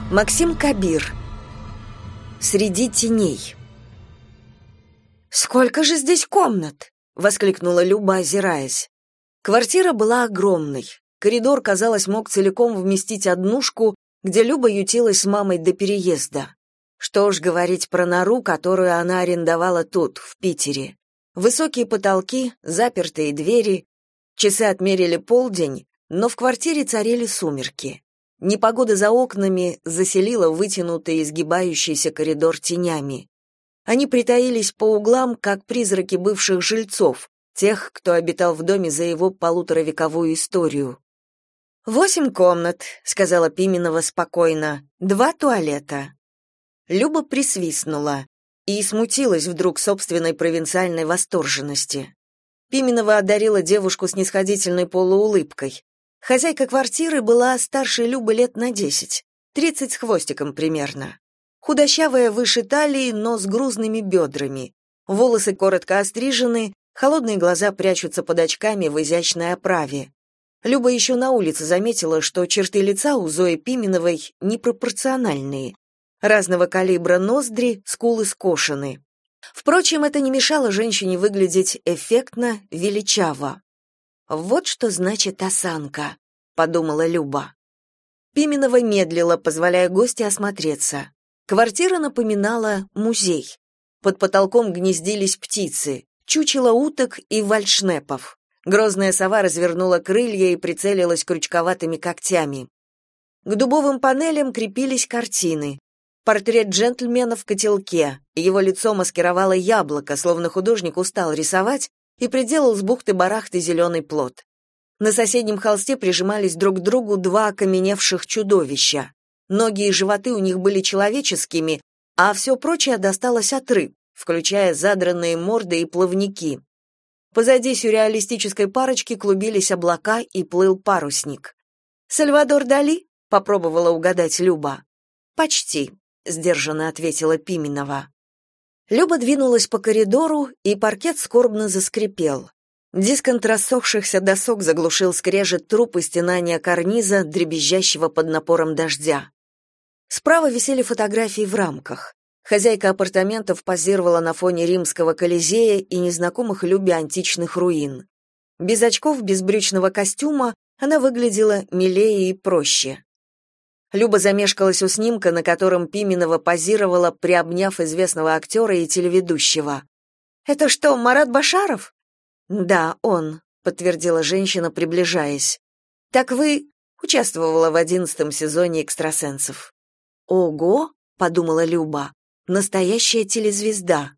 Максим Кабир. Среди теней. «Сколько же здесь комнат?» — воскликнула Люба, озираясь. Квартира была огромной. Коридор, казалось, мог целиком вместить однушку, где Люба ютилась с мамой до переезда. Что уж говорить про нору, которую она арендовала тут, в Питере. Высокие потолки, запертые двери. Часы отмерили полдень, но в квартире царили сумерки. Непогода за окнами заселила вытянутый и изгибающийся коридор тенями. Они притаились по углам, как призраки бывших жильцов, тех, кто обитал в доме за его полуторавековую историю. 8 комнат», — сказала Пименова спокойно, 2 туалета. Люба присвистнула и смутилась вдруг собственной провинциальной восторженности. Пименова одарила девушку снисходительной полуулыбкой. Хозяйка квартиры была старше Любы лет на 10, 30 с хвостиком примерно. Худощавая выше талии, но с грузными бедрами. Волосы коротко острижены, холодные глаза прячутся под очками в изящной оправе. Люба еще на улице заметила, что черты лица у Зои Пименовой непропорциональные. Разного калибра ноздри, скулы скошены. Впрочем, это не мешало женщине выглядеть эффектно, величаво. «Вот что значит осанка», — подумала Люба. Пименова медлила, позволяя гостю осмотреться. Квартира напоминала музей. Под потолком гнездились птицы, чучело уток и вальшнепов. Грозная сова развернула крылья и прицелилась крючковатыми когтями. К дубовым панелям крепились картины. Портрет джентльмена в котелке. Его лицо маскировало яблоко, словно художник устал рисовать, и приделал с бухты-барахты зеленый плод. На соседнем холсте прижимались друг к другу 2 окаменевших чудовища. Ноги и животы у них были человеческими, а все прочее досталось от рыб, включая задранные морды и плавники. Позади сюрреалистической парочки клубились облака и плыл парусник. «Сальвадор Дали?» — попробовала угадать Люба. «Почти», — сдержанно ответила Пименова. Люба двинулась по коридору, и паркет скорбно заскрипел. Дисконт рассохшихся досок заглушил скрежет труб и стенания карниза, дребезжащего под напором дождя. Справа висели фотографии в рамках. Хозяйка апартаментов позировала на фоне римского Колизея и незнакомых Любе античных руин. Без очков, без брючного костюма она выглядела милее и проще. Люба замешкалась у снимка, на котором Пименова позировала, приобняв известного актера и телеведущего. «Это что, Марат Башаров?» «Да, он», — подтвердила женщина, приближаясь. «Так вы...» — участвовала в 11-м сезоне «Экстрасенсов». «Ого», — подумала Люба, — «настоящая телезвезда».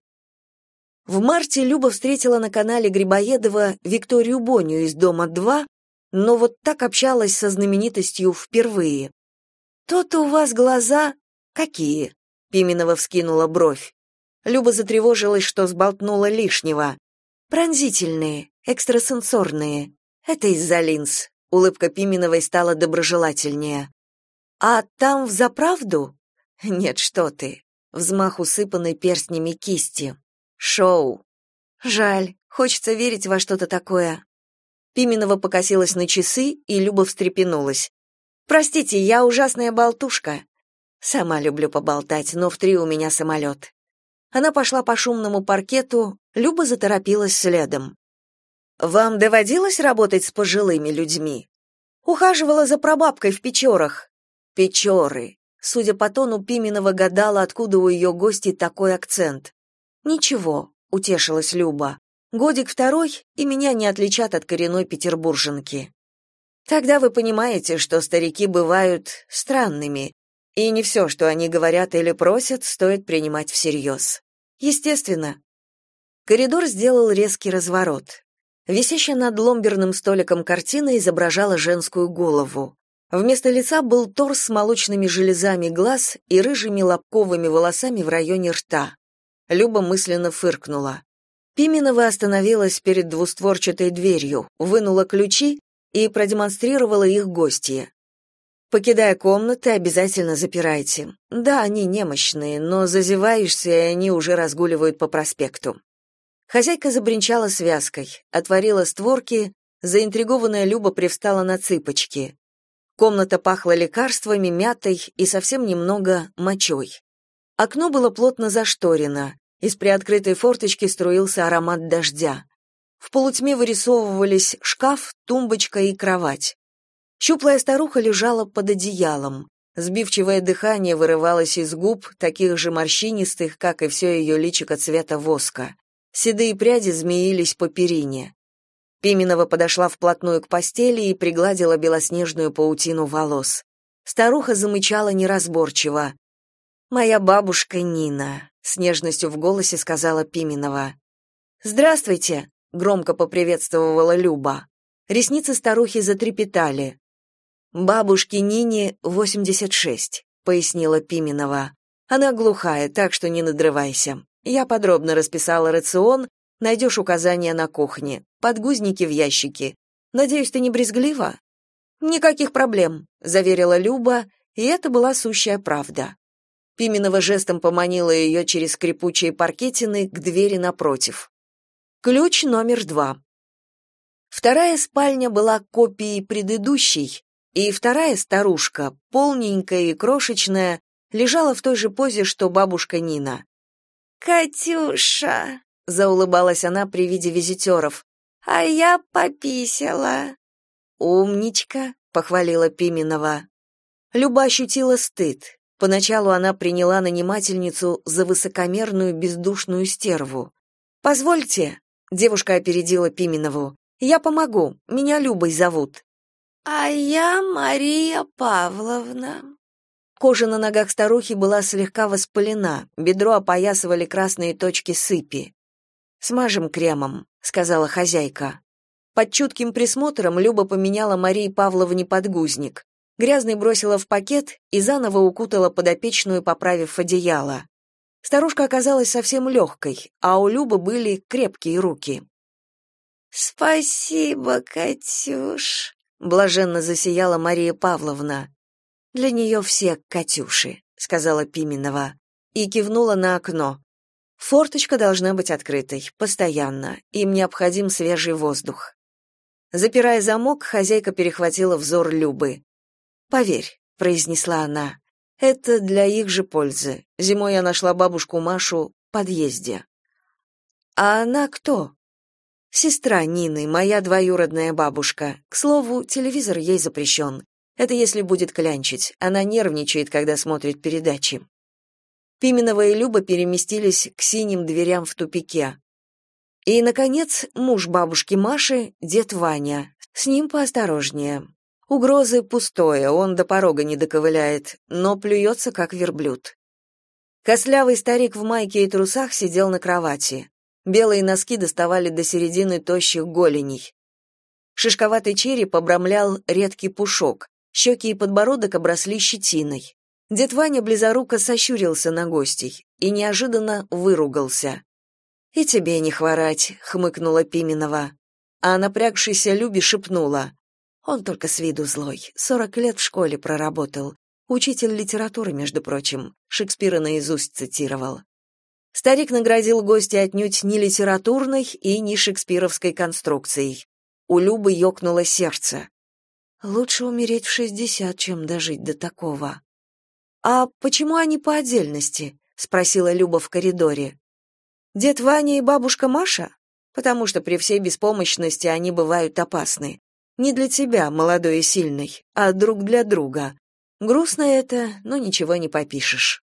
В марте Люба встретила на канале Грибоедова Викторию Бонию из «Дома-2», но вот так общалась со знаменитостью впервые. «То-то у вас глаза...» «Какие?» — Пименова вскинула бровь. Люба затревожилась, что сболтнула лишнего. «Пронзительные, экстрасенсорные. Это из-за линз». Улыбка Пименовой стала доброжелательнее. «А там взаправду?» «Нет, что ты». Взмах усыпанной перстнями кисти. «Шоу». «Жаль, хочется верить во что-то такое». Пименова покосилась на часы, и Люба встрепенулась. «Простите, я ужасная болтушка. Сама люблю поболтать, но в 3 у меня самолет». Она пошла по шумному паркету, Люба заторопилась следом. «Вам доводилось работать с пожилыми людьми?» «Ухаживала за прабабкой в Печорах». «Печоры». Судя по тону, Пименова гадала, откуда у ее гостей такой акцент. «Ничего», — утешилась Люба. «Годик-2, и меня не отличат от коренной петербурженки». Тогда вы понимаете, что старики бывают странными, и не все, что они говорят или просят, стоит принимать всерьез. Естественно. Коридор сделал резкий разворот. Висящая над ломберным столиком картина изображала женскую голову. Вместо лица был торс с молочными железами глаз и рыжими лобковыми волосами в районе рта. Люба мысленно фыркнула. Пименова остановилась перед двустворчатой дверью, вынула ключи и продемонстрировала их гостье. «Покидая комнаты, обязательно запирайте. Да, они немощные, но зазеваешься, и они уже разгуливают по проспекту». Хозяйка забринчала связкой, отворила створки, заинтригованная Люба привстала на цыпочки. Комната пахла лекарствами, мятой и совсем немного мочой. Окно было плотно зашторено, из приоткрытой форточки струился аромат дождя. В полутьме вырисовывались шкаф, тумбочка и кровать. Щуплая старуха лежала под одеялом. Сбивчивое дыхание вырывалось из губ, таких же морщинистых, как и все ее личико цвета воска. Седые пряди змеились по перине. Пименова подошла вплотную к постели и пригладила белоснежную паутину волос. Старуха замычала неразборчиво. «Моя бабушка Нина», — с нежностью в голосе сказала Пименова. «Здравствуйте», — громко поприветствовала Люба. Ресницы старухи затрепетали. «Бабушке Нине 86», — пояснила Пименова. «Она глухая, так что не надрывайся. Я подробно расписала рацион, найдешь указания на кухне. Подгузники в ящике. Надеюсь, ты не брезглива?» «Никаких проблем», — заверила Люба, и это была сущая правда. Пименова жестом поманила ее через скрипучие паркетины к двери напротив. Ключ номер 2. Вторая спальня была копией предыдущей, и вторая старушка, полненькая и крошечная, лежала в той же позе, что бабушка Нина. «Катюша!» — заулыбалась она при виде визитеров. «А я пописала». «Умничка», — похвалила Пименова. Люба ощутила стыд. Поначалу она приняла нанимательницу за высокомерную бездушную стерву. «Позвольте», — девушка опередила Пименову, — «я помогу, меня Любой зовут». «А я Мария Павловна». Кожа на ногах старухи была слегка воспалена, бедро опоясывали красные точки сыпи. «Смажем кремом», — сказала хозяйка. Под чутким присмотром Люба поменяла Марии Павловне подгузник. Грязный бросила в пакет и заново укутала подопечную, поправив одеяло. Старушка оказалась совсем легкой, а у Любы были крепкие руки. «Спасибо, Катюш», — блаженно засияла Мария Павловна. «Для нее все Катюши», — сказала Пименова, и кивнула на окно. «Форточка должна быть открытой, постоянно, им необходим свежий воздух». Запирая замок, хозяйка перехватила взор Любы. «Поверь», — произнесла она, — «это для их же пользы. Зимой я нашла бабушку Машу в подъезде». «А она кто?» «Сестра Нины, моя двоюродная бабушка. К слову, телевизор ей запрещен. Это если будет клянчить. Она нервничает, когда смотрит передачи». Пименова и Люба переместились к синим дверям в тупике. И, наконец, муж бабушки Маши, дед Ваня. С ним поосторожнее. Угрозы пустое, он до порога не доковыляет, но плюется, как верблюд. Костлявый старик в майке и трусах сидел на кровати. Белые носки доставали до середины тощих голеней. Шишковатый череп обрамлял редкий пушок, щеки и подбородок обросли щетиной. Дед Ваня близоруко сощурился на гостей и неожиданно выругался. «И тебе не хворать», — хмыкнула Пименова. А напрягшейся Любе шепнула. «Он только с виду злой, 40 лет в школе проработал. Учитель литературы, между прочим, Шекспира наизусть цитировал». Старик наградил гостя отнюдь не литературной и не шекспировской конструкцией. У Любы ёкнуло сердце. «Лучше умереть в 60, чем дожить до такого». «А почему они по отдельности?» — спросила Люба в коридоре. «Дед Ваня и бабушка Маша? Потому что при всей беспомощности они бывают опасны. Не для тебя, молодой и сильный, а друг для друга. Грустно это, но ничего не попишешь».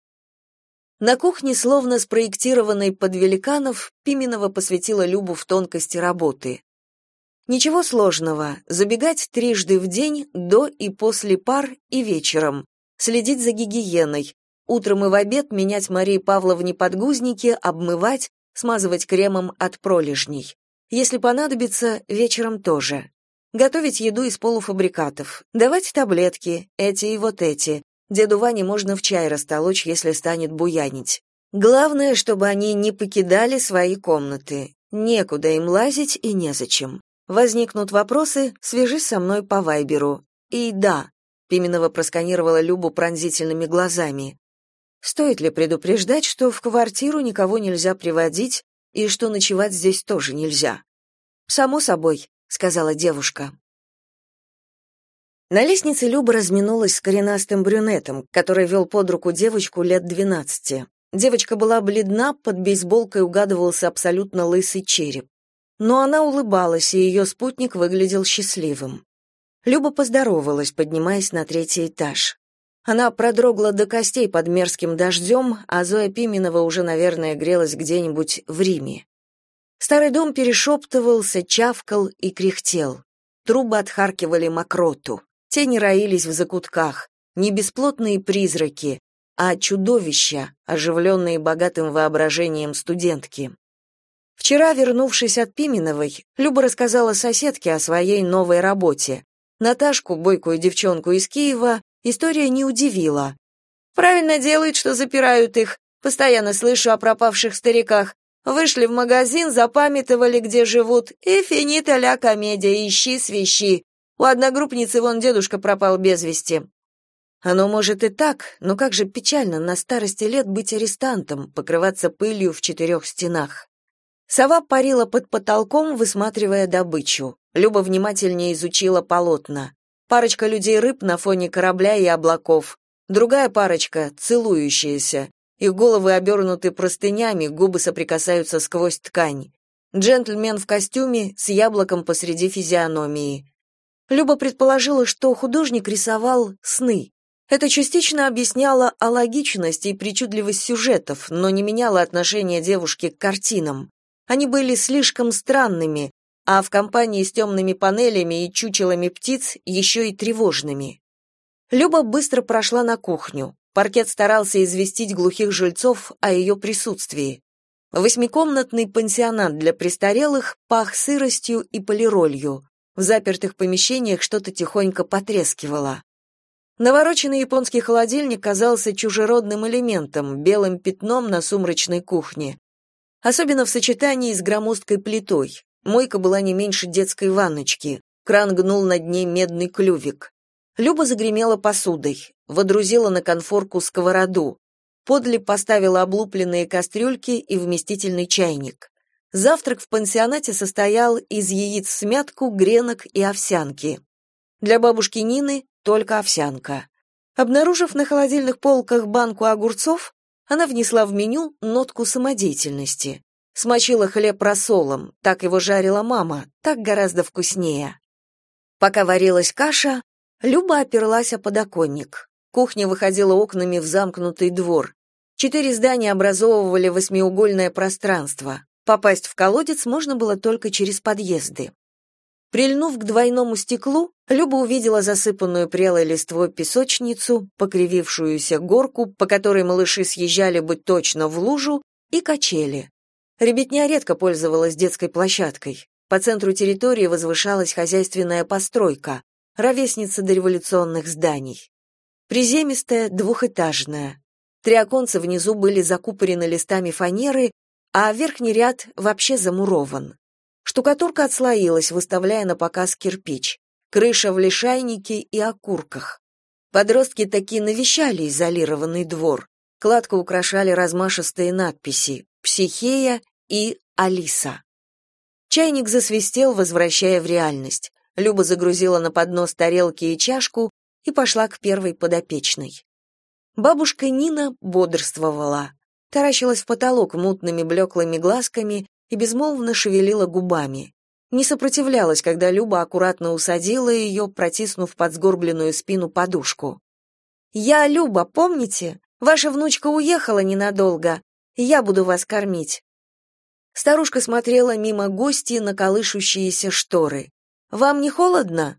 На кухне, словно спроектированной под великанов, Пименова посвятила Любу в тонкости работы. Ничего сложного, забегать трижды в день, до и после пар и вечером, следить за гигиеной, утром и в обед менять Марии Павловне подгузники, обмывать, смазывать кремом от пролежней. Если понадобится, вечером тоже. Готовить еду из полуфабрикатов, давать таблетки, эти и вот эти. Деду Ване можно в чай растолочь, если станет буянить. Главное, чтобы они не покидали свои комнаты. Некуда им лазить и незачем. Возникнут вопросы, свяжись со мной по Вайберу. И да, Пименова просканировала Любу пронзительными глазами. Стоит ли предупреждать, что в квартиру никого нельзя приводить и что ночевать здесь тоже нельзя? «Само собой», — сказала девушка. На лестнице Люба разминулась с коренастым брюнетом, который вел под руку девочку лет 12. Девочка была бледна, под бейсболкой угадывался абсолютно лысый череп. Но она улыбалась, и ее спутник выглядел счастливым. Люба поздоровалась, поднимаясь на 3-й этаж. Она продрогла до костей под мерзким дождем, а Зоя Пименова уже, наверное, грелась где-нибудь в Риме. Старый дом перешептывался, чавкал и кряхтел. Трубы отхаркивали мокроту. Тени роились в закутках, не бесплотные призраки, а чудовища, оживленные богатым воображением студентки. Вчера, вернувшись от Пименовой, Люба рассказала соседке о своей новой работе. Наташку, бойкую девчонку из Киева, история не удивила. «Правильно делают, что запирают их. Постоянно слышу о пропавших стариках. Вышли в магазин, запамятовали, где живут, и финита ля комедия, ищи свищи. У одногруппницы вон дедушка пропал без вести». Оно может и так, но как же печально на старости лет быть арестантом, покрываться пылью в 4 стенах. Сова парила под потолком, высматривая добычу. Люба внимательнее изучила полотна. Парочка людей-рыб на фоне корабля и облаков. Другая парочка — целующаяся. Их головы обернуты простынями, губы соприкасаются сквозь ткань. Джентльмен в костюме с яблоком посреди физиономии. Люба предположила, что художник рисовал сны. Это частично объясняло алогичность и причудливость сюжетов, но не меняло отношение девушки к картинам. Они были слишком странными, а в компании с темными панелями и чучелами птиц еще и тревожными. Люба быстро прошла на кухню. Паркет старался известить глухих жильцов о ее присутствии. 8-комнатный пансионат для престарелых пах сыростью и полиролью. В запертых помещениях что-то тихонько потрескивало. Навороченный японский холодильник казался чужеродным элементом, белым пятном на сумрачной кухне. Особенно в сочетании с громоздкой плитой. Мойка была не меньше детской ванночки. Кран гнул над ней медный клювик. Люба загремела посудой, водрузила на конфорку сковороду. Подле поставила облупленные кастрюльки и вместительный чайник. Завтрак в пансионате состоял из яиц всмятку, гренок и овсянки. Для бабушки Нины только овсянка. Обнаружив на холодильных полках банку огурцов, она внесла в меню нотку самодеятельности. Смочила хлеб рассолом, так его жарила мама, так гораздо вкуснее. Пока варилась каша, Люба оперлась о подоконник. Кухня выходила окнами в замкнутый двор. 4 здания образовывали 8-угольное пространство. Попасть в колодец можно было только через подъезды. Прильнув к двойному стеклу, Люба увидела засыпанную прелой листвой песочницу, покривившуюся горку, по которой малыши съезжали быть точно в лужу, и качели. Ребятня редко пользовалась детской площадкой. По центру территории возвышалась хозяйственная постройка, ровесница дореволюционных зданий. Приземистая, двухэтажная. 3 оконца внизу были закупорены листами фанеры, а верхний ряд вообще замурован. Штукатурка отслоилась, выставляя на показ кирпич. Крыша в лишайнике и окурках. Подростки таки навещали изолированный двор. Кладку украшали размашистые надписи «Психея» и «Алиса». Чайник засвистел, возвращая в реальность. Люба загрузила на поднос тарелки и чашку и пошла к первой подопечной. Бабушка Нина бодрствовала. Таращилась в потолок мутными блеклыми глазками и безмолвно шевелила губами. Не сопротивлялась, когда Люба аккуратно усадила ее, протиснув под сгорбленную спину подушку. «Я Люба, помните? Ваша внучка уехала ненадолго. Я буду вас кормить». Старушка смотрела мимо гостей на колышущиеся шторы. «Вам не холодно?»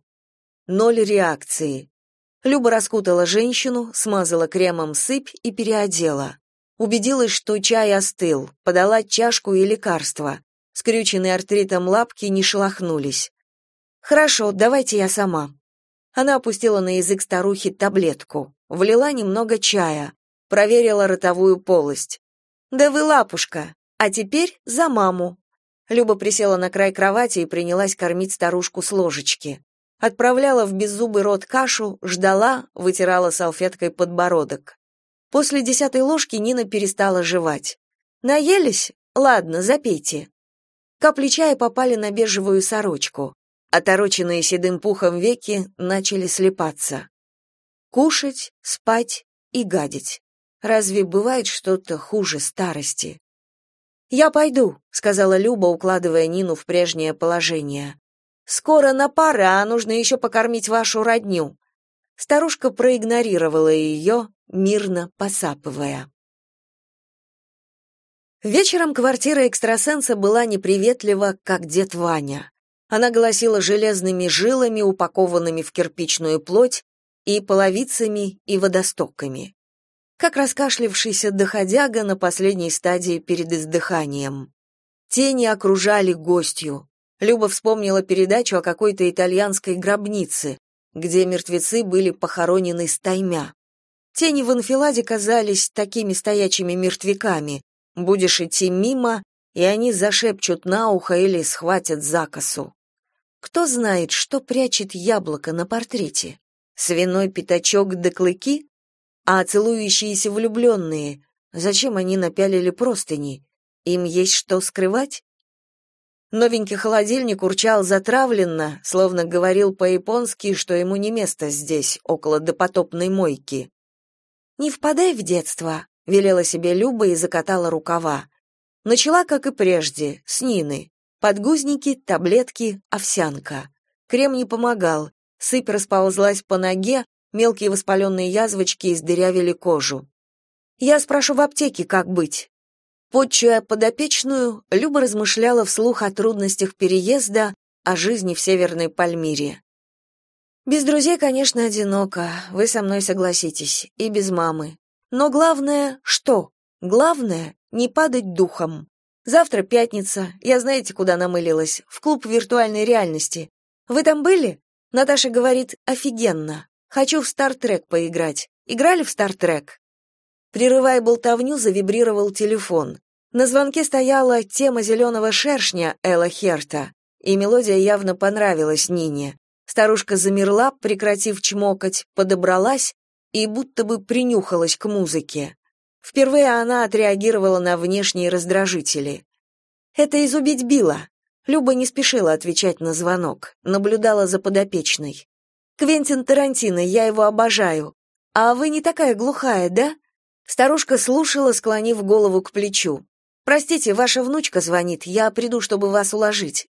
0 реакции. Люба раскутала женщину, смазала кремом сыпь и переодела. Убедилась, что чай остыл, подала чашку и лекарство. Скрюченные артритом лапки не шелохнулись. «Хорошо, давайте я сама». Она опустила на язык старухи таблетку, влила немного чая, проверила ротовую полость. «Да вы лапушка, а теперь за маму». Люба присела на край кровати и принялась кормить старушку с ложечки. Отправляла в беззубый рот кашу, ждала, вытирала салфеткой подбородок. После 10-й ложки Нина перестала жевать. «Наелись? Ладно, запейте». Капли чая попали на бежевую сорочку. Отороченные седым пухом веки начали слипаться. Кушать, спать и гадить. Разве бывает что-то хуже старости? «Я пойду», — сказала Люба, укладывая Нину в прежнее положение. «Скоро на пары, а нужно еще покормить вашу родню». Старушка проигнорировала ее, мирно посапывая. Вечером квартира экстрасенса была неприветлива, как дед Ваня. Она голосила железными жилами, упакованными в кирпичную плоть, и половицами, и водостоками. Как раскашлившийся доходяга на последней стадии перед издыханием. Тени окружали гостью. Люба вспомнила передачу о какой-то итальянской гробнице, где мертвецы были похоронены стаймя. Тени в анфиладе казались такими стоячими мертвяками. Будешь идти мимо, и они зашепчут на ухо или схватят за косу. Кто знает, что прячет яблоко на портрете? Свиной пятачок да клыки? А целующиеся влюбленные, зачем они напялили простыни? Им есть что скрывать? Новенький холодильник урчал затравленно, словно говорил по-японски, что ему не место здесь, около допотопной мойки. «Не впадай в детство», — велела себе Люба и закатала рукава. Начала, как и прежде, с Нины. Подгузники, таблетки, овсянка. Крем не помогал, сыпь расползлась по ноге, мелкие воспаленные язвочки издырявили кожу. «Я спрошу в аптеке, как быть». Подчуя подопечную, Люба размышляла вслух о трудностях переезда, о жизни в Северной Пальмире. «Без друзей, конечно, одиноко, вы со мной согласитесь, и без мамы. Но главное, что? Главное — не падать духом. Завтра пятница, я знаете, куда намылилась? В клуб виртуальной реальности. Вы там были? Наташа говорит, офигенно. Хочу в Стартрек поиграть. Играли в Стартрек?» Прерывая болтовню, завибрировал телефон. На звонке стояла тема «Зеленого шершня» Элла Херта, и мелодия явно понравилась Нине. Старушка замерла, прекратив чмокать, подобралась и будто бы принюхалась к музыке. Впервые она отреагировала на внешние раздражители. «Это из «Убить Билла». Люба не спешила отвечать на звонок, наблюдала за подопечной. «Квентин Тарантино, я его обожаю. А вы не такая глухая, да?» Старушка слушала, склонив голову к плечу. «Простите, ваша внучка звонит, я приду, чтобы вас уложить».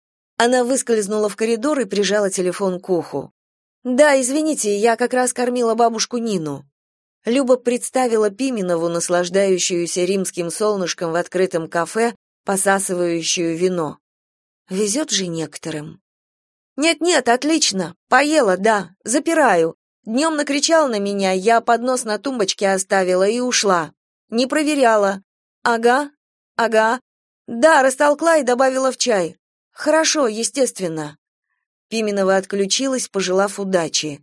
Она выскользнула в коридор и прижала телефон к уху. «Да, извините, я как раз кормила бабушку Нину». Люба представила Пименову, наслаждающуюся римским солнышком в открытом кафе, посасывающую вино. Везет же некоторым. «Нет-нет, отлично, поела, да, запираю. Днем накричал на меня, я поднос на тумбочке оставила и ушла. Не проверяла. Ага. Да, растолкла и добавила в чай. Хорошо, естественно». Пименова отключилась, пожелав удачи.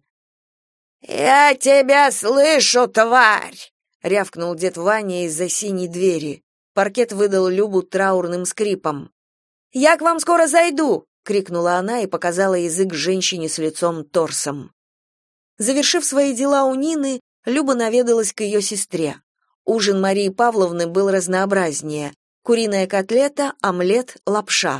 «Я тебя слышу, тварь!» — рявкнул дед Ваня из-за синей двери. Паркет выдал Любу траурным скрипом. «Я к вам скоро зайду!» — крикнула она и показала язык женщине с лицом-торсом. Завершив свои дела у Нины, Люба наведалась к ее сестре. Ужин Марии Павловны был разнообразнее: куриная котлета, омлет, лапша.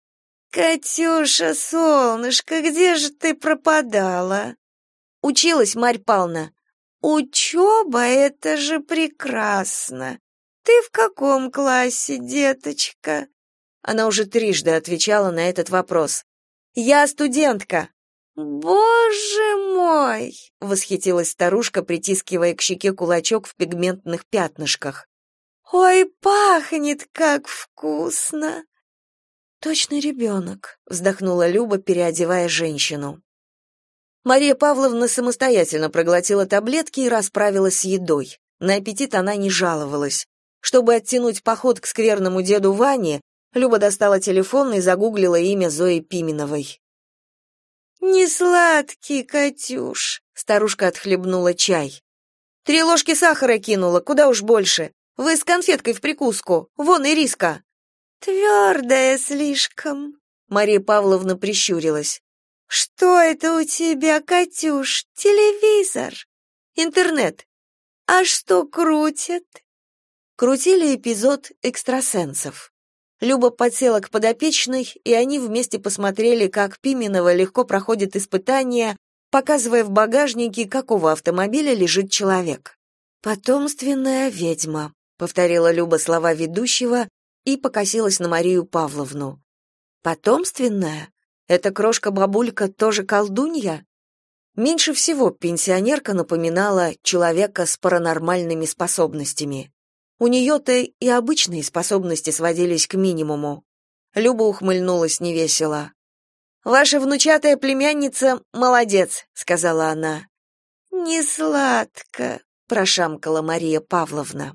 «Катюша, солнышко, где же ты пропадала?» «Училась, Марь Павловна». «Учеба — это же прекрасно. Ты в каком классе, деточка?» Она уже трижды отвечала на этот вопрос. «Я студентка». «Боже мой!» — восхитилась старушка, притискивая к щеке кулачок в пигментных пятнышках. «Ой, пахнет как вкусно!» «Точно ребенок», — вздохнула Люба, переодевая женщину. Мария Павловна самостоятельно проглотила таблетки и расправилась с едой. На аппетит она не жаловалась. Чтобы оттянуть поход к скверному деду Ване, Люба достала телефон и загуглила имя Зои Пименовой. «Не сладкий, Катюш», — старушка отхлебнула чай. 3 ложки сахара кинула, куда уж больше. Вы с конфеткой в прикуску, вон ириска». «Твердая слишком», — Мария Павловна прищурилась. «Что это у тебя, Катюш, телевизор?» «Интернет». «А что крутят?» Крутили эпизод «Экстрасенсов». Люба подсела к подопечной, и они вместе посмотрели, как Пименова легко проходит испытания, показывая в багажнике, какого автомобиля лежит человек. «Потомственная ведьма», — повторила Люба слова ведущего и покосилась на Марию Павловну. «Потомственная? Эта крошка-бабулька тоже колдунья?» Меньше всего пенсионерка напоминала человека с паранормальными способностями. У нее-то и обычные способности сводились к минимуму. Люба ухмыльнулась невесело. «Ваша внучатая племянница молодец», — сказала она. «Не сладко», — прошамкала Мария Павловна.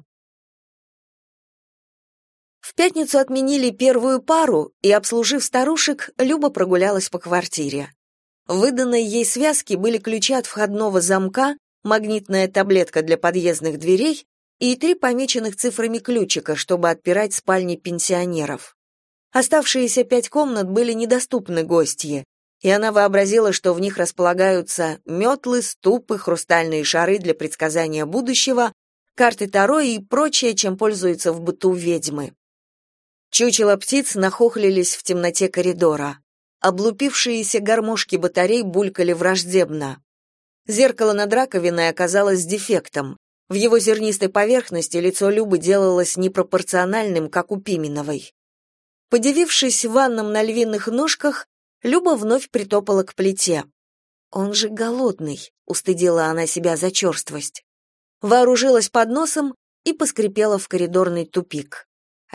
В пятницу отменили первую пару, и, обслужив старушек, Люба прогулялась по квартире. В выданной ей связке были ключи от входного замка, магнитная таблетка для подъездных дверей и 3 помеченных цифрами ключика, чтобы отпирать спальни пенсионеров. Оставшиеся 5 комнат были недоступны гостье, и она вообразила, что в них располагаются метлы, ступы, хрустальные шары для предсказания будущего, карты Таро и прочее, чем пользуются в быту ведьмы. Чучела птиц нахохлились в темноте коридора. Облупившиеся гармошки батарей булькали враждебно. Зеркало над раковиной оказалось с дефектом. В его зернистой поверхности лицо Любы делалось непропорциональным, как у Пименовой. Подивившись ванном на львиных ножках, Люба вновь притопала к плите. «Он же голодный», — устыдила она себя за черствость. Вооружилась подносом и поскрипела в коридорный тупик.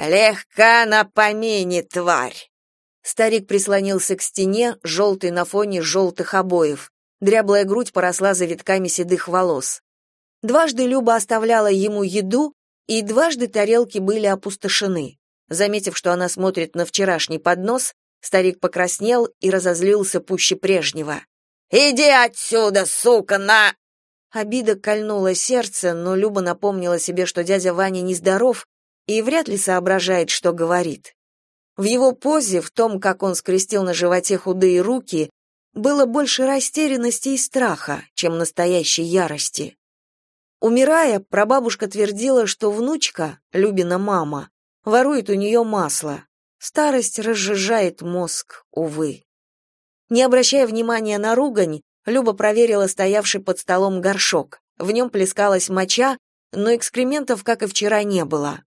«Легка на помине, тварь!» Старик прислонился к стене, желтый на фоне желтых обоев. Дряблая грудь поросла завитками седых волос. Дважды Люба оставляла ему еду, и дважды тарелки были опустошены. Заметив, что она смотрит на вчерашний поднос, старик покраснел и разозлился пуще прежнего. «Иди отсюда, сука, на...» Обида кольнула сердце, но Люба напомнила себе, что дядя Ваня нездоров и вряд ли соображает, что говорит. В его позе, в том, как он скрестил на животе худые руки, было больше растерянности и страха, чем настоящей ярости. Умирая, прабабушка твердила, что внучка, Любина мама, ворует у нее масло. Старость разжижает мозг, увы. Не обращая внимания на ругань, Люба проверила стоявший под столом горшок. В нем плескалась моча, но экскрементов, как и вчера, не было.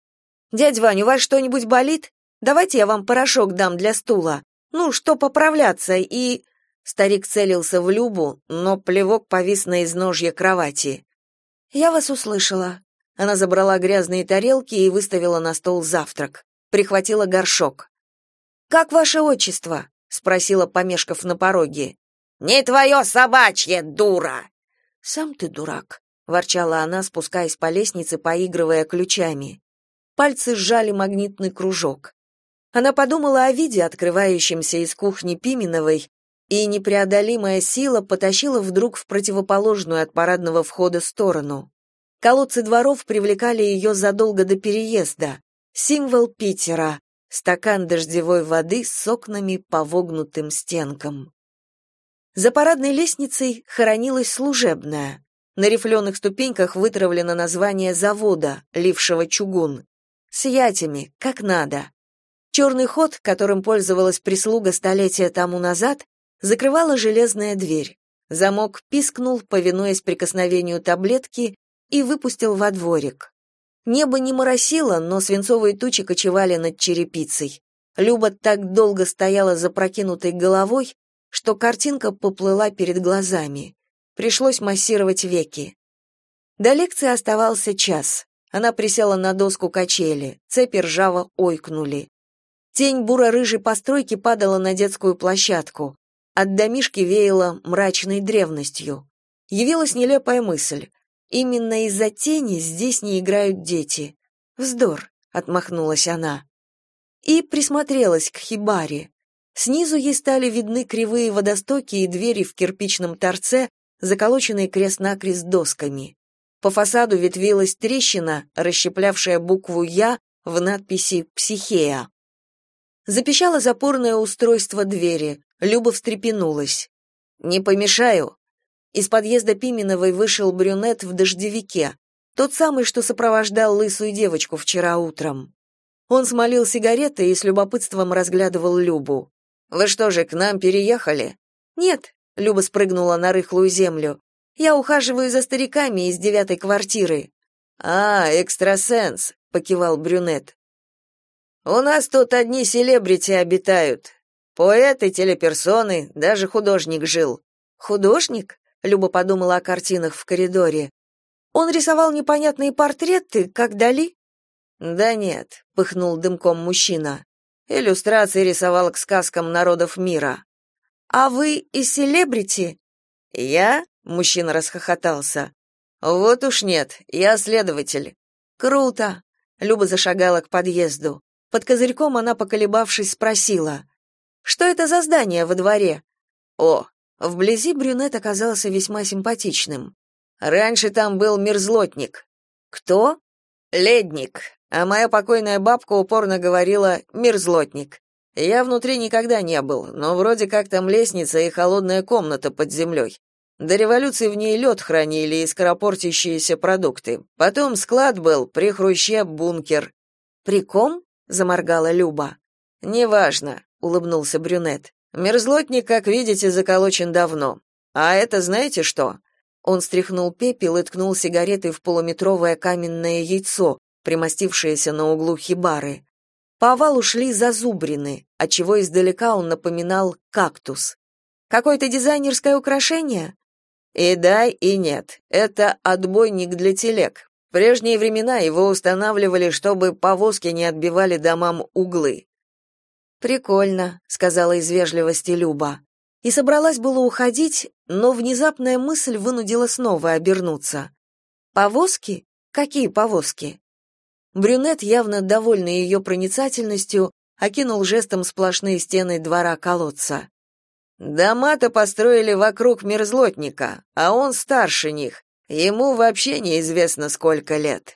«Дядя Вань, у вас что-нибудь болит? Давайте я вам порошок дам для стула. Ну, что поправляться, и...» Старик целился в Любу, но плевок повис на изножье кровати. «Я вас услышала». Она забрала грязные тарелки и выставила на стол завтрак. Прихватила горшок. «Как ваше отчество?» — спросила, помешков на пороге. «Не твое собачье, дура!» «Сам ты дурак», — ворчала она, спускаясь по лестнице, поигрывая ключами. Пальцы сжали магнитный кружок. Она подумала о виде, открывающемся из кухни Пименовой, и непреодолимая сила потащила вдруг в противоположную от парадного входа сторону. Колодцы дворов привлекали ее задолго до переезда. Символ Питера — стакан дождевой воды с окнами по вогнутым стенкам. За парадной лестницей хоронилась служебная. На рифленых ступеньках вытравлено название завода, лившего чугун. С ятями, как надо. Черный ход, которым пользовалась прислуга столетия тому назад, закрывала железная дверь. Замок пискнул, повинуясь прикосновению таблетки, и выпустил во дворик. Небо не моросило, но свинцовые тучи кочевали над черепицей. Люба так долго стояла запрокинутой головой, что картинка поплыла перед глазами. Пришлось массировать веки. До лекции оставался час. Она присела на доску качели, цепи ржаво ойкнули. Тень буро-рыжей постройки падала на детскую площадку. От домишки веяло мрачной древностью. Явилась нелепая мысль. Именно из-за тени здесь не играют дети. Вздор, отмахнулась она. И присмотрелась к хибаре. Снизу ей стали видны кривые водостоки и двери в кирпичном торце, заколоченные крест-накрест досками. По фасаду ветвилась трещина, расщеплявшая букву «Я» в надписи «Психея». Запищало запорное устройство двери. Люба встрепенулась. «Не помешаю?» Из подъезда Пименовой вышел брюнет в дождевике, тот самый, что сопровождал лысую девочку вчера утром. Он смолил сигареты и с любопытством разглядывал Любу. «Вы что же, к нам переехали?» «Нет», — Люба спрыгнула на рыхлую землю. «Я ухаживаю за стариками из 9-й квартиры». «А, экстрасенс», — покивал брюнет. «У нас тут одни селебрити обитают. Поэты, телеперсоны, даже художник жил». «Художник?» — Люба подумала о картинах в коридоре. «Он рисовал непонятные портреты, как Дали?» «Да нет», — пыхнул дымком мужчина. «Иллюстрации рисовал к сказкам народов мира». «А вы из селебрити?» «Я?» — мужчина расхохотался. «Вот уж нет, я следователь». «Круто!» — Люба зашагала к подъезду. Под козырьком она, поколебавшись, спросила. «Что это за здание во дворе?» «О!» Вблизи брюнет оказался весьма симпатичным. «Раньше там был мерзлотник». «Кто?» «Ледник. А моя покойная бабка упорно говорила «мерзлотник». Я внутри никогда не был, но вроде как там лестница и холодная комната под землей. До революции в ней лед хранили и скоропортящиеся продукты. Потом склад был, при Хрущев бункер. «Приком?» — заморгала Люба. «Неважно», — улыбнулся брюнет. «Мерзлотник, как видите, заколочен давно. А это знаете что?» Он стряхнул пепел и ткнул сигаретой в полуметровое каменное яйцо, примостившееся на углу хибары. По овалу шли зазубрины, отчего издалека он напоминал кактус. «Какое-то дизайнерское украшение?» «И да, и нет. Это отбойник для телег. В прежние времена его устанавливали, чтобы повозки не отбивали домам углы». «Прикольно», — сказала из вежливости Люба. И собралась было уходить, но внезапная мысль вынудила снова обернуться. «Повозки? Какие повозки?» Брюнет, явно довольный ее проницательностью, окинул жестом сплошные стены двора колодца. «Дома-то построили вокруг мерзлотника, а он старше них. Ему вообще неизвестно, сколько лет».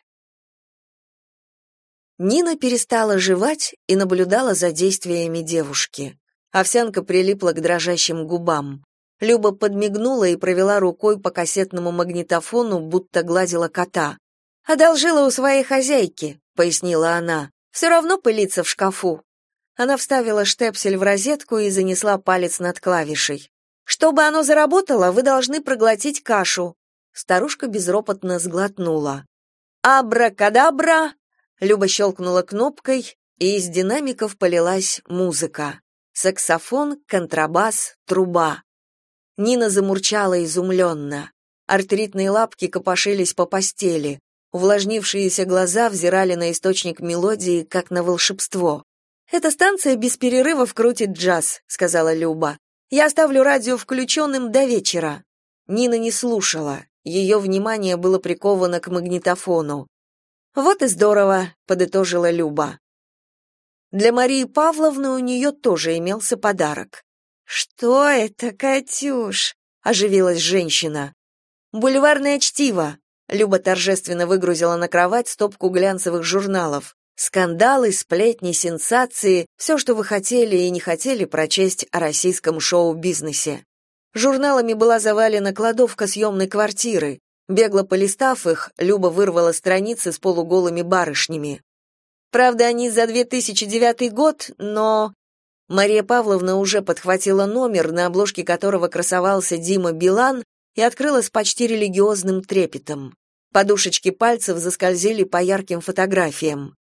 Нина перестала жевать и наблюдала за действиями девушки. Овсянка прилипла к дрожащим губам. Люба подмигнула и провела рукой по кассетному магнитофону, будто гладила кота. «Одолжила у своей хозяйки», — пояснила она. «Все равно пылится в шкафу». Она вставила штепсель в розетку и занесла палец над клавишей. «Чтобы оно заработало, вы должны проглотить кашу». Старушка безропотно сглотнула. «Абракадабра!» Люба щелкнула кнопкой, и из динамиков полилась музыка. Саксофон, контрабас, труба. Нина замурчала изумленно. Артритные лапки копошились по постели. Увлажнившиеся глаза взирали на источник мелодии, как на волшебство. «Эта станция без перерывов крутит джаз», — сказала Люба. «Я оставлю радио включенным до вечера». Нина не слушала. Ее внимание было приковано к магнитофону. «Вот и здорово», — подытожила Люба. Для Марии Павловны у нее тоже имелся подарок. «Что это, Катюш?» — оживилась женщина. «Бульварное чтиво». Люба торжественно выгрузила на кровать стопку глянцевых журналов. Скандалы, сплетни, сенсации — все, что вы хотели и не хотели прочесть о российском шоу-бизнесе. Журналами была завалена кладовка съемной квартиры. Бегло полистав их, Люба вырвала страницы с полуголыми барышнями. Правда, они за 2009 год, но... Мария Павловна уже подхватила номер, на обложке которого красовался Дима Билан, и открыла с почти религиозным трепетом. Подушечки пальцев заскользили по ярким фотографиям.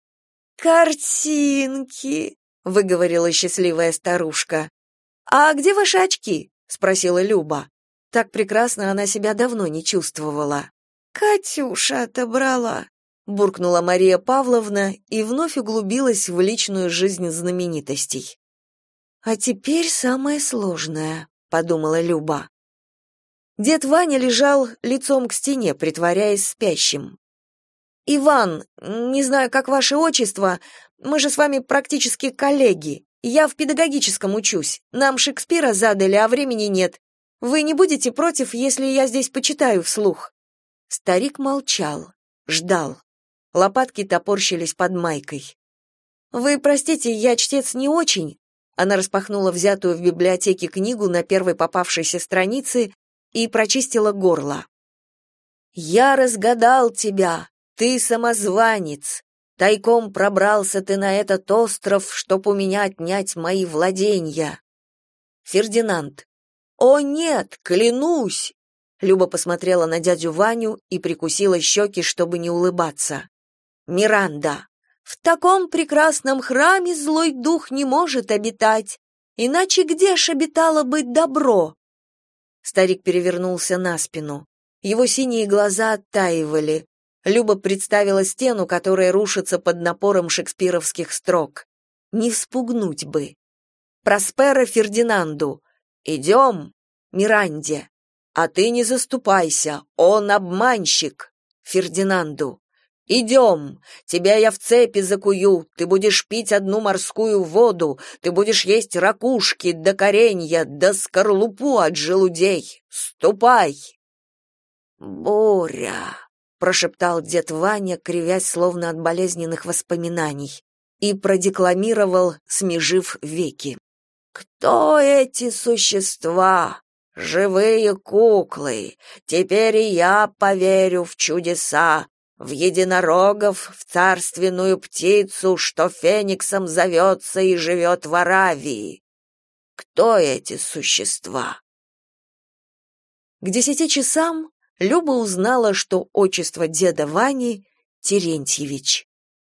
«Картинки!» — выговорила счастливая старушка. «А где ваши очки?» — спросила Люба. Так прекрасно она себя давно не чувствовала. «Катюша отобрала», — буркнула Мария Павловна и вновь углубилась в личную жизнь знаменитостей. «А теперь самое сложное», — подумала Люба. Дед Ваня лежал лицом к стене, притворяясь спящим. «Иван, не знаю, как ваше отчество, мы же с вами практически коллеги. Я в педагогическом учусь. Нам Шекспира задали, а времени нет. Вы не будете против, если я здесь почитаю вслух?» Старик молчал, ждал. Лопатки топорщились под майкой. «Вы простите, я чтец не очень». Она распахнула взятую в библиотеке книгу на первой попавшейся странице и прочистила горло. «Я разгадал тебя, ты самозванец. Тайком пробрался ты на этот остров, чтоб у меня отнять мои владенья. Фердинанд. О нет, клянусь. Люба посмотрела на дядю Ваню и прикусила щеки, чтобы не улыбаться. Миранда. В таком прекрасном храме злой дух не может обитать. Иначе где ж обитало быть добро? Старик перевернулся на спину. Его синие глаза оттаивали. Люба представила стену, которая рушится под напором шекспировских строк. Не вспугнуть бы. Проспера Фердинанду. Идем, Миранде. А ты не заступайся, он обманщик. Фердинанду. Идем, тебя я в цепи закую, ты будешь пить одну морскую воду, ты будешь есть ракушки да коренья, да скорлупу от желудей. Ступай. Боря, прошептал дед Ваня, кривясь словно от болезненных воспоминаний, и продекламировал, смежив веки. Кто эти существа? Живые куклы. Теперь и я поверю в чудеса. В единорогов, в царственную птицу, что фениксом зовется и живет в Аравии. Кто эти существа? К 10 часам Люба узнала, что отчество деда Вани — Терентьевич.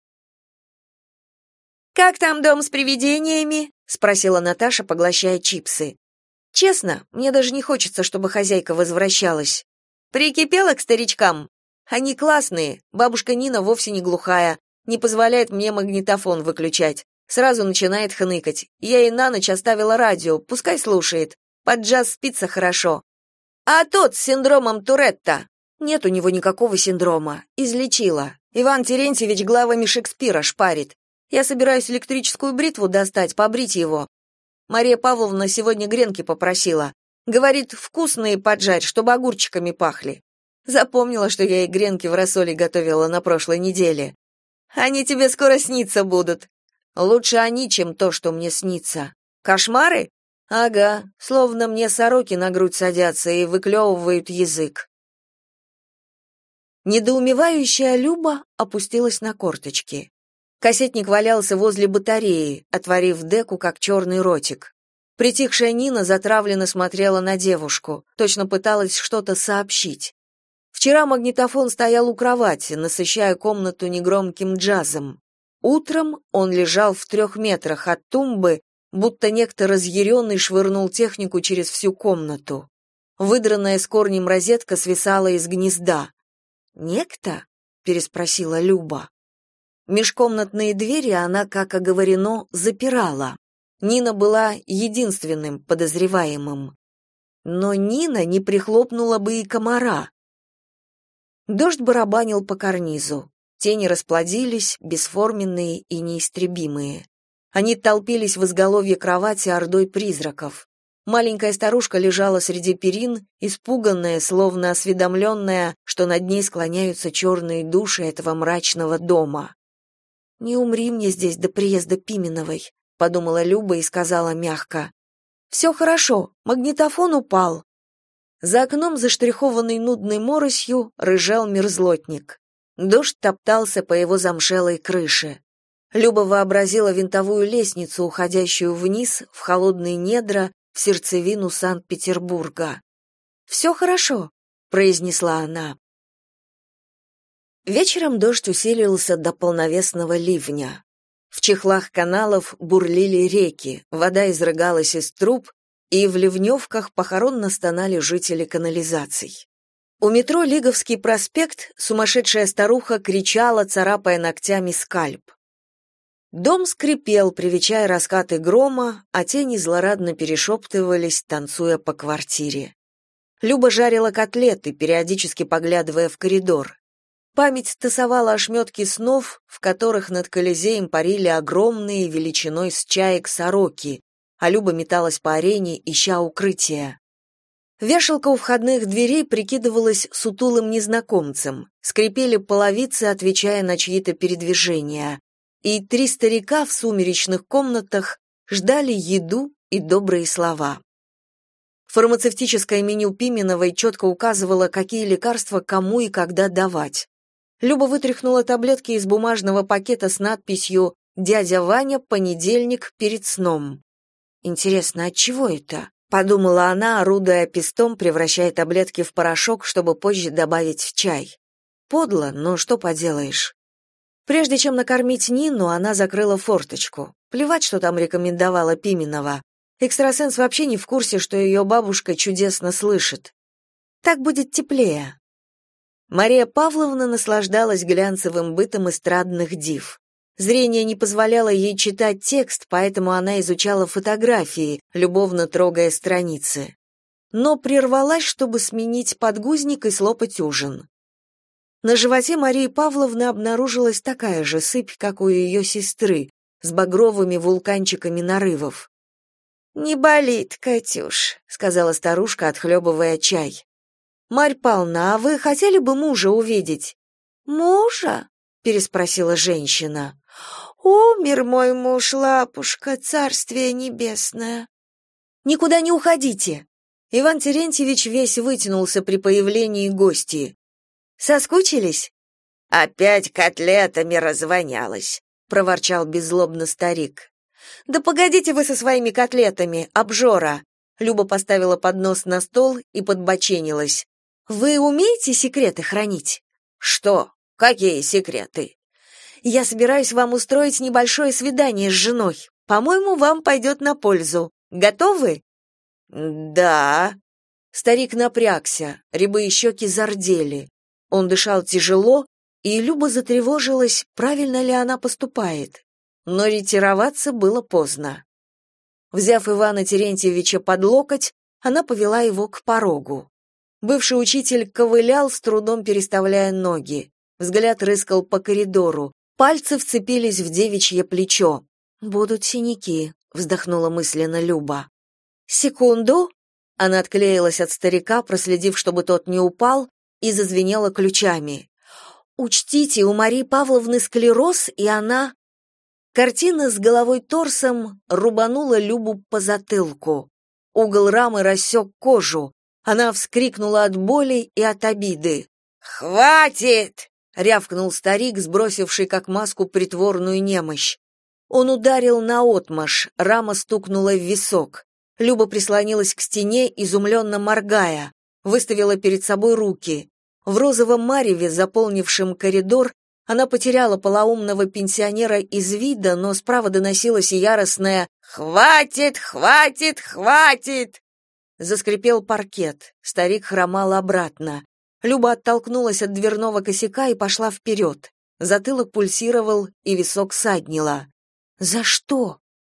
«Как там дом с привидениями?» — спросила Наташа, поглощая чипсы. «Честно, мне даже не хочется, чтобы хозяйка возвращалась. Прикипела к старичкам? Они классные, бабушка Нина вовсе не глухая, не позволяет мне магнитофон выключать. Сразу начинает хныкать. Я ей на ночь оставила радио, пускай слушает. Под джаз спится хорошо. А тот с синдромом Туретта? Нет у него никакого синдрома. Излечила. Иван Терентьевич главами Шекспира шпарит. Я собираюсь электрическую бритву достать, побрить его. Мария Павловна сегодня гренки попросила. Говорит, вкусные поджарь, чтобы огурчиками пахли. Запомнила, что я ей гренки в рассоле готовила на прошлой неделе. Они тебе скоро сниться будут. Лучше они, чем то, что мне снится. Кошмары? Ага, словно мне сороки на грудь садятся и выклевывают язык. Недоумевающая Люба опустилась на корточки. Кассетник валялся возле батареи, отворив деку, как черный ротик. Притихшая Нина затравленно смотрела на девушку, точно пыталась что-то сообщить. Вчера магнитофон стоял у кровати, насыщая комнату негромким джазом. Утром он лежал в 3 метрах от тумбы, будто некто разъяренный швырнул технику через всю комнату. Выдранная с корнем розетка свисала из гнезда. «Некто?» — переспросила Люба. Межкомнатные двери она, как оговорено, запирала. Нина была единственным подозреваемым. Но Нина не прихлопнула бы и комара. Дождь барабанил по карнизу. Тени расплодились, бесформенные и неистребимые. Они толпились в изголовье кровати ордой призраков. Маленькая старушка лежала среди перин, испуганная, словно осведомленная, что над ней склоняются черные души этого мрачного дома. «Не умри мне здесь до приезда Пименовой», — подумала Люба и сказала мягко. «Все хорошо, магнитофон упал». За окном, заштрихованный нудной моросью, рыжал мерзлотник. Дождь топтался по его замшелой крыше. Люба вообразила винтовую лестницу, уходящую вниз, в холодные недра, в сердцевину Санкт-Петербурга. «Все хорошо», — произнесла она. Вечером дождь усилился до полновесного ливня. В чехлах каналов бурлили реки, вода изрыгалась из труб, и в ливневках похоронно стонали жители канализаций. У метро Лиговский проспект сумасшедшая старуха кричала, царапая ногтями скальп. Дом скрипел, привечая раскаты грома, а тени злорадно перешептывались, танцуя по квартире. Люба жарила котлеты, периодически поглядывая в коридор. Память тасовала ошметки снов, в которых над Колизеем парили огромные величиной с чаек сороки, а Люба металась по арене, ища укрытия. Вешалка у входных дверей прикидывалась сутулым незнакомцем, скрипели половицы, отвечая на чьи-то передвижения, и 3 старика в сумеречных комнатах ждали еду и добрые слова. Фармацевтическое меню Пименовой четко указывало, какие лекарства кому и когда давать. Люба вытряхнула таблетки из бумажного пакета с надписью «Дядя Ваня, понедельник, перед сном». «Интересно, от чего это?» — подумала она, орудуя пестом, превращая таблетки в порошок, чтобы позже добавить в чай. Подло, но что поделаешь. Прежде чем накормить Нину, она закрыла форточку. Плевать, что там рекомендовала Пименова. Экстрасенс вообще не в курсе, что ее бабушка чудесно слышит. Так будет теплее. Мария Павловна наслаждалась глянцевым бытом эстрадных див. Зрение не позволяло ей читать текст, поэтому она изучала фотографии, любовно трогая страницы. Но прервалась, чтобы сменить подгузник и слопать ужин. На животе Марии Павловны обнаружилась такая же сыпь, как у ее сестры, с багровыми вулканчиками нарывов. «Не болит, Катюш», — сказала старушка, отхлебывая чай. «Марь Павловна, а вы хотели бы мужа увидеть?» «Мужа?» — переспросила женщина. «Умер мой муж, лапушка, царствие небесное». «Никуда не уходите!» Иван Терентьевич весь вытянулся при появлении гостьи. «Соскучились?» «Опять котлетами развонялась», — проворчал беззлобно старик. «Да погодите вы со своими котлетами, обжора!» Люба поставила поднос на стол и подбоченилась. «Вы умеете секреты хранить?» «Что? Какие секреты?» «Я собираюсь вам устроить небольшое свидание с женой. По-моему, вам пойдет на пользу. Готовы?» «Да». Старик напрягся, рябые щеки зардели. Он дышал тяжело, и Люба затревожилась, правильно ли она поступает. Но ретироваться было поздно. Взяв Ивана Терентьевича под локоть, она повела его к порогу. Бывший учитель ковылял, с трудом переставляя ноги. Взгляд рыскал по коридору. Пальцы вцепились в девичье плечо. «Будут синяки», — вздохнула мысленно Люба. «Секунду». Она отклеилась от старика, проследив, чтобы тот не упал, и зазвенела ключами. «Учтите, у Марии Павловны склероз, и она...» Картина с головой-торсом рубанула Любу по затылку. Угол рамы рассек кожу. Она вскрикнула от боли и от обиды. «Хватит!» — рявкнул старик, сбросивший как маску притворную немощь. Он ударил наотмашь, рама стукнула в висок. Люба прислонилась к стене, изумленно моргая, выставила перед собой руки. В розовом мареве, заполнившем коридор, она потеряла полоумного пенсионера из вида, но справа доносилось яростное «Хватит! Хватит! Хватит!» Заскрипел паркет. Старик хромал обратно. Люба оттолкнулась от дверного косяка и пошла вперед. Затылок пульсировал, и висок саднило. «За что?»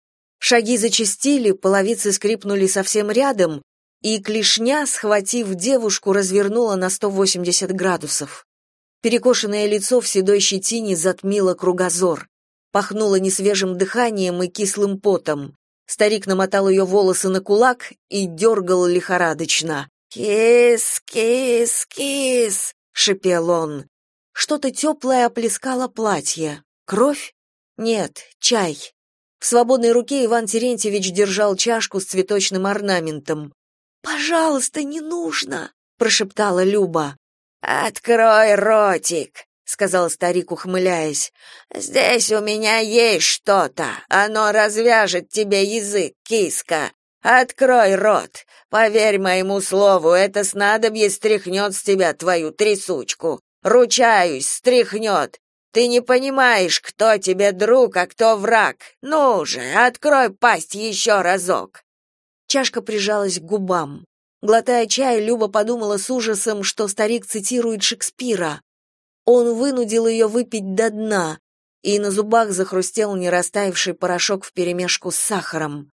Шаги зачастили, половицы скрипнули совсем рядом, и клешня, схватив девушку, развернула на 180 градусов. Перекошенное лицо в седой щетине затмило кругозор. Пахнуло несвежим дыханием и кислым потом. Старик намотал ее волосы на кулак и дергал лихорадочно. «Кис, кис, кис!» — шипел он. Что-то теплое оплескало платье. Кровь? Нет, чай. В свободной руке Иван Терентьевич держал чашку с цветочным орнаментом. «Пожалуйста, не нужно!» — прошептала Люба. «Открой ротик!» — сказал старик, ухмыляясь. «Здесь у меня есть что-то. Оно развяжет тебе язык, киска. Открой рот. Поверь моему слову, это снадобье стряхнет с тебя твою трясучку. Ручаюсь, стряхнет. Ты не понимаешь, кто тебе друг, а кто враг. Ну же, открой пасть еще разок». Чашка прижалась к губам. Глотая чай, Люба подумала с ужасом, что старик цитирует Шекспира. Он вынудил ее выпить до дна, и на зубах захрустел нерастаявший порошок вперемешку с сахаром.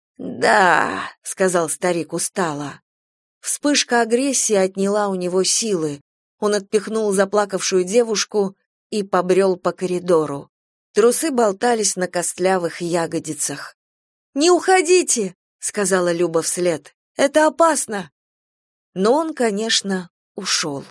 «Да», — сказал старик устало. Вспышка агрессии отняла у него силы. Он отпихнул заплакавшую девушку и побрел по коридору. Трусы болтались на костлявых ягодицах. «Не уходите!» — сказала Люба вслед. «Это опасно!» Но он, конечно, ушел.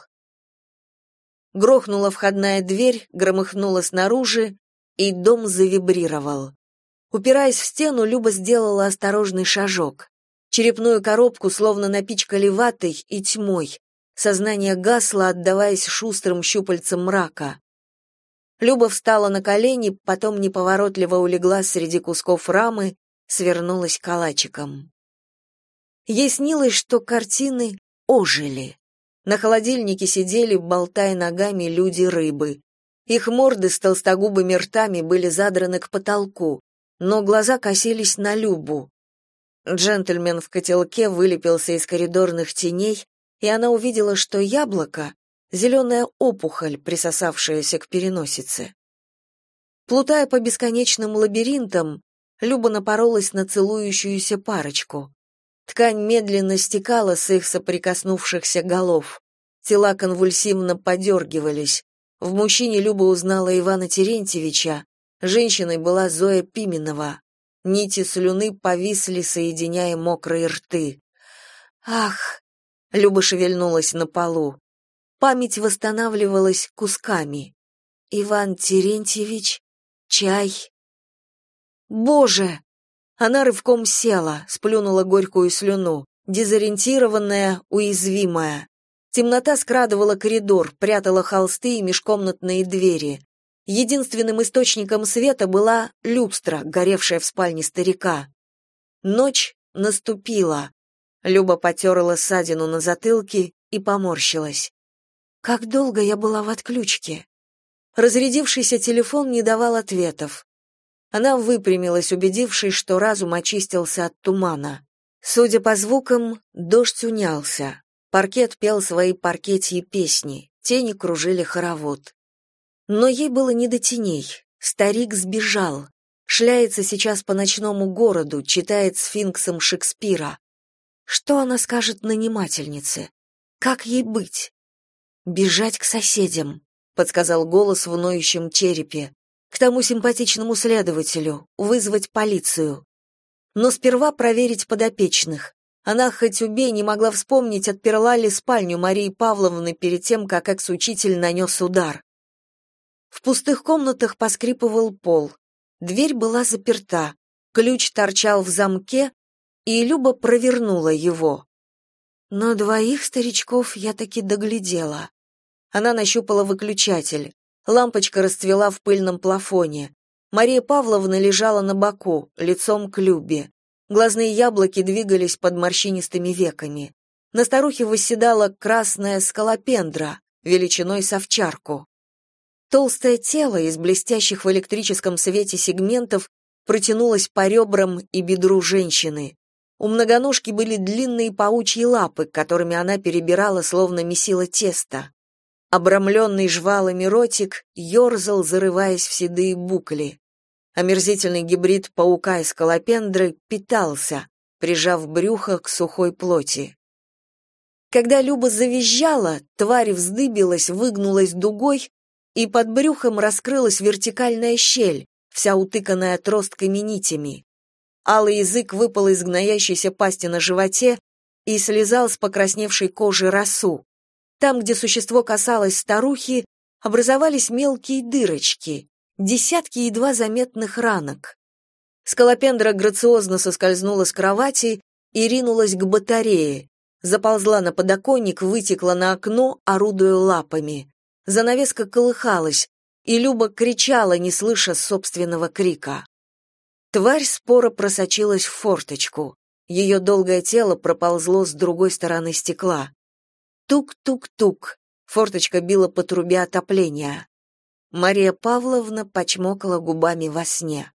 Грохнула входная дверь, громыхнула снаружи, и дом завибрировал. Упираясь в стену, Люба сделала осторожный шажок. Черепную коробку словно напичкали ватой и тьмой. Сознание гасло, отдаваясь шустрым щупальцам мрака. Люба встала на колени, потом неповоротливо улеглась среди кусков рамы, свернулась калачиком. Ей снилось, что картины ожили. На холодильнике сидели, болтая ногами, люди-рыбы. Их морды с толстогубыми ртами были задраны к потолку, но глаза косились на Любу. Джентльмен в котелке вылепился из коридорных теней, и она увидела, что яблоко — зеленая опухоль, присосавшаяся к переносице. Плутая по бесконечным лабиринтам, Люба напоролась на целующуюся парочку. Ткань медленно стекала с их соприкоснувшихся голов. Тела конвульсивно подергивались. В мужчине Люба узнала Ивана Терентьевича, женщиной была Зоя Пименова. Нити слюны повисли, соединяя мокрые рты. «Ах!» — Люба шевельнулась на полу. Память восстанавливалась кусками. «Иван Терентьевич, чай...» «Боже!» Она рывком села, сплюнула горькую слюну, дезориентированная, уязвимая. Темнота скрадывала коридор, прятала холсты и межкомнатные двери. Единственным источником света была люстра, горевшая в спальне старика. Ночь наступила. Люба потерла ссадину на затылке и поморщилась. Как долго я была в отключке? Разрядившийся телефон не давал ответов. Она выпрямилась, убедившись, что разум очистился от тумана. Судя по звукам, дождь унялся. Паркет пел свои паркетьи песни, тени кружили хоровод. Но ей было не до теней. Старик сбежал. Шляется сейчас по ночному городу, читает сфинксом Шекспира. Что она скажет нанимательнице? Как ей быть? «Бежать к соседям», — подсказал голос в ноющем черепе. «К тому симпатичному следователю, вызвать полицию. Но сперва проверить подопечных. Она, хоть убей, не могла вспомнить, отперла ли спальню Марии Павловны перед тем, как экс-учитель нанес удар. В пустых комнатах поскрипывал пол. Дверь была заперта, ключ торчал в замке, и Люба провернула его. Но двоих старичков я таки доглядела. Она нащупала выключатель. Лампочка расцвела в пыльном плафоне. Мария Павловна лежала на боку, лицом к Любе. Глазные яблоки двигались под морщинистыми веками. На старухе восседала красная скалопендра, величиной с овчарку. Толстое тело из блестящих в электрическом свете сегментов протянулось по ребрам и бедру женщины. У многоножки были длинные паучьи лапы, которыми она перебирала, словно месила тесто. Обрамленный жвалами ротик ерзал, зарываясь в седые букли. Омерзительный гибрид паука и скалопендры питался, прижав брюхо к сухой плоти. Когда Люба завизжала, тварь вздыбилась, выгнулась дугой, и под брюхом раскрылась вертикальная щель, вся утыканная отростками нитями. Алый язык выпал из гноящейся пасти на животе и слезал с покрасневшей кожи росу. Там, где существо касалось старухи, образовались мелкие дырочки, десятки едва заметных ранок. Скалопендра грациозно соскользнула с кровати и ринулась к батарее. Заползла на подоконник, вытекла на окно, орудуя лапами. Занавеска колыхалась, и Люба кричала, не слыша собственного крика. Тварь споро просочилась в форточку. Ее долгое тело проползло с другой стороны стекла. Тук-тук-тук. Форточка била по трубе отопления. Мария Павловна почмокала губами во сне.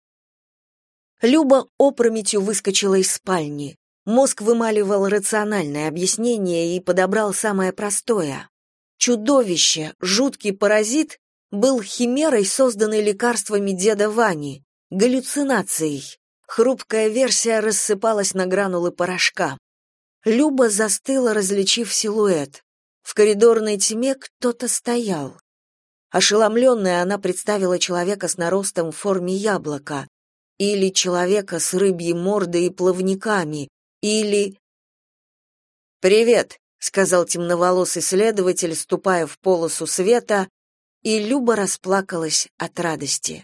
Люба опрометью выскочила из спальни. Мозг вымаливал рациональное объяснение и подобрал самое простое. Чудовище, жуткий паразит, был химерой, созданной лекарствами деда Вани, галлюцинацией. Хрупкая версия рассыпалась на гранулы порошка. Люба застыла, различив силуэт. В коридорной тьме кто-то стоял. Ошеломленная, она представила человека с наростом в форме яблока, или человека с рыбьей мордой и плавниками, или... «Привет», — сказал темноволосый следователь, ступая в полосу света, и Люба расплакалась от радости.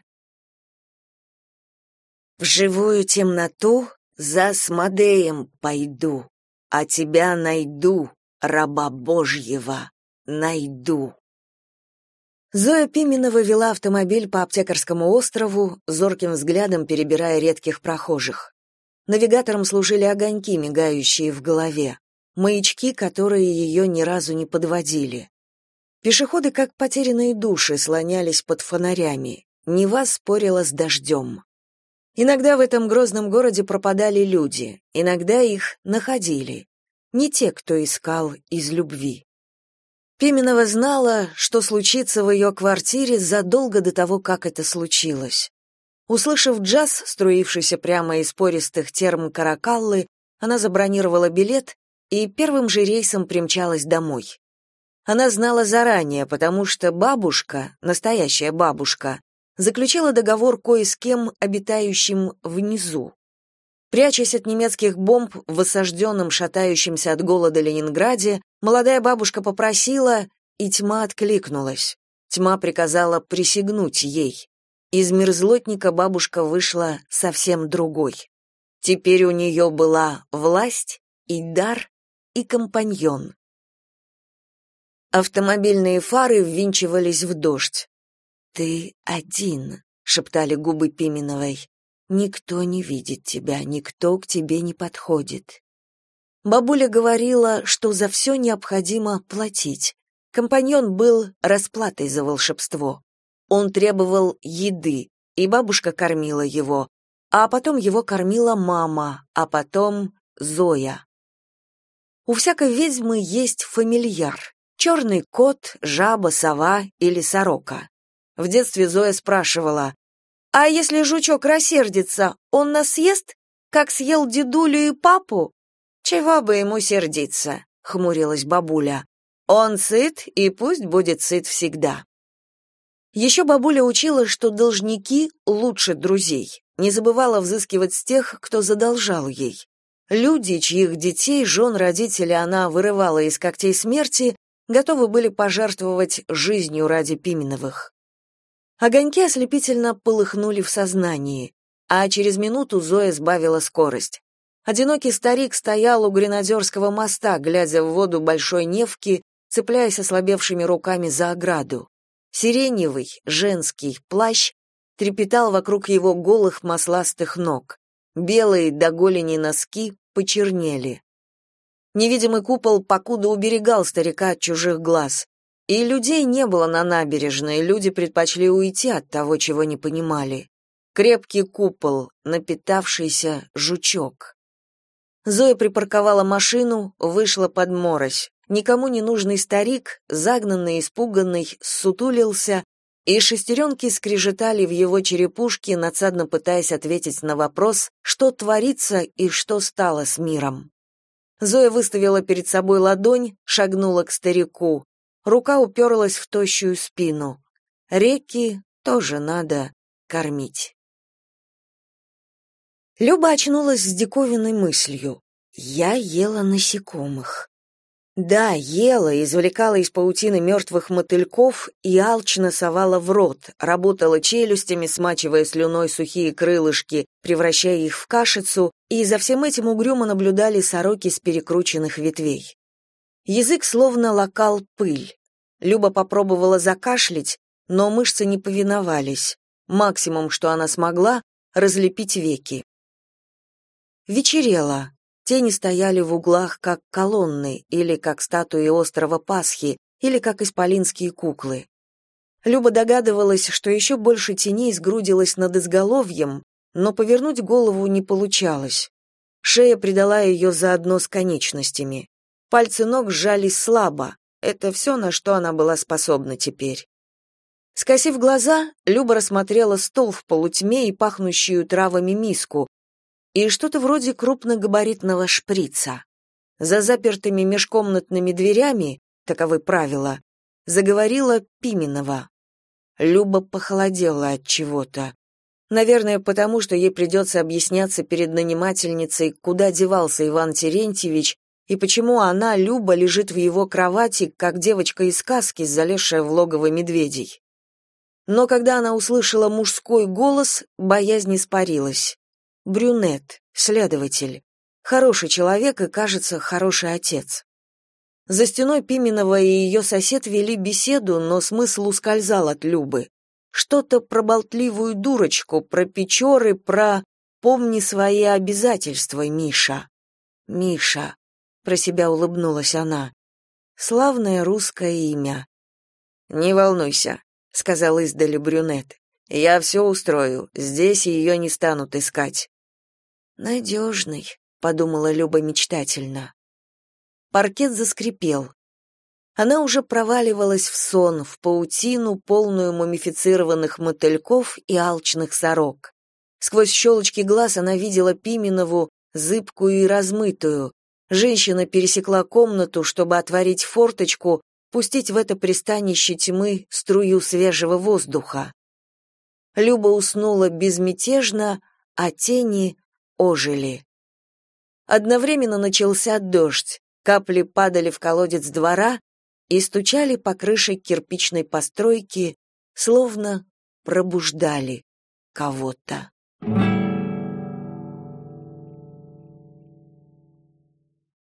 «В живую темноту за Асмодеем пойду, а тебя найду», раба Божьего, найду». Зоя Пименова вела автомобиль по Аптекарскому острову, зорким взглядом перебирая редких прохожих. Навигатором служили огоньки, мигающие в голове, маячки, которые ее ни разу не подводили. Пешеходы, как потерянные души, слонялись под фонарями. Нева спорила с дождем. Иногда в этом грозном городе пропадали люди, иногда их находили. Не те, кто искал из любви. Пименова знала, что случится в ее квартире задолго до того, как это случилось. Услышав джаз, струившийся прямо из пористых терм Каракаллы, она забронировала билет и первым же рейсом примчалась домой. Она знала заранее, потому что бабушка, настоящая бабушка, заключила договор кое с кем, обитающим внизу. Прячась от немецких бомб в осажденном, шатающемся от голода Ленинграде, молодая бабушка попросила, и тьма откликнулась. Тьма приказала присягнуть ей. Из мерзлотника бабушка вышла совсем другой. Теперь у нее была власть и дар, и компаньон. Автомобильные фары ввинчивались в дождь. «Ты один», — шептали губы Пименовой. «Никто не видит тебя, никто к тебе не подходит». Бабуля говорила, что за все необходимо платить. Компаньон был расплатой за волшебство. Он требовал еды, и бабушка кормила его, а потом его кормила мама, а потом Зоя. У всякой ведьмы есть фамильяр: черный кот, жаба, сова или сорока. В детстве Зоя спрашивала: «А если жучок рассердится, он нас съест, как съел дедулю и папу?» «Чего бы ему сердиться?» — хмурилась бабуля. «Он сыт, и пусть будет сыт всегда». Еще бабуля учила, что должники лучше друзей, не забывала взыскивать с тех, кто задолжал ей. Люди, чьих детей, жен, родителей она вырывала из когтей смерти, готовы были пожертвовать жизнью ради Пименовых. Огоньки ослепительно полыхнули в сознании, а через минуту Зоя сбавила скорость. Одинокий старик стоял у Гренадерского моста, глядя в воду большой Невки, цепляясь ослабевшими руками за ограду. Сиреневый, женский плащ трепетал вокруг его голых масластых ног. Белые до голени носки почернели. Невидимый купол покуда уберегал старика от чужих глаз. И людей не было на набережной, люди предпочли уйти от того, чего не понимали. Крепкий купол, напитавшийся жучок. Зоя припарковала машину, вышла под морось. Никому не нужный старик, загнанный, испуганный, ссутулился, и шестеренки скрежетали в его черепушке, надсадно пытаясь ответить на вопрос, что творится и что стало с миром. Зоя выставила перед собой ладонь, шагнула к старику. Рука уперлась в тощую спину. Реки тоже надо кормить. Люба очнулась с диковинной мыслью. Я ела насекомых. Да, ела, извлекала из паутины мертвых мотыльков и алчно совала в рот, работала челюстями, смачивая слюной сухие крылышки, превращая их в кашицу, и за всем этим угрюмо наблюдали сороки с перекрученных ветвей. Язык словно лакал пыль. Люба попробовала закашлять, но мышцы не повиновались. Максимум, что она смогла, разлепить веки. Вечерело. Тени стояли в углах, как колонны, или как статуи острова Пасхи, или как исполинские куклы. Люба догадывалась, что еще больше теней сгрудилось над изголовьем, но повернуть голову не получалось. Шея предала ее заодно с конечностями. Пальцы ног сжались слабо. Это все, на что она была способна теперь. Скосив глаза, Люба рассмотрела стол в полутьме и пахнущую травами миску, и что-то вроде крупногабаритного шприца. За запертыми межкомнатными дверями, таковы правила, заговорила Пименова. Люба похолодела от чего-то. Наверное, потому что ей придется объясняться перед нанимательницей, куда девался Иван Терентьевич и почему она, Люба, лежит в его кровати, как девочка из сказки, залезшая в логово медведей. Но когда она услышала мужской голос, боязнь испарилась. Брюнет, следователь. Хороший человек и, кажется, хороший отец. За стеной Пименова и ее сосед вели беседу, но смысл ускользал от Любы. Что-то про болтливую дурочку, про Печоры, про «помни свои обязательства, Миша». «Миша», — про себя улыбнулась она. Славное русское имя. «Не волнуйся», — сказал издали брюнет. «Я все устрою, здесь ее не станут искать». «Надежный», — подумала Люба мечтательно. Паркет заскрипел. Она уже проваливалась в сон, в паутину, полную мумифицированных мотыльков и алчных сорок. Сквозь щелочки глаз она видела Пименову, зыбкую и размытую. Женщина пересекла комнату, чтобы отворить форточку, пустить в это пристанище тьмы струю свежего воздуха. Люба уснула безмятежно, а тени ожили. Одновременно начался дождь, капли падали в колодец двора и стучали по крыше кирпичной постройки, словно пробуждали кого-то.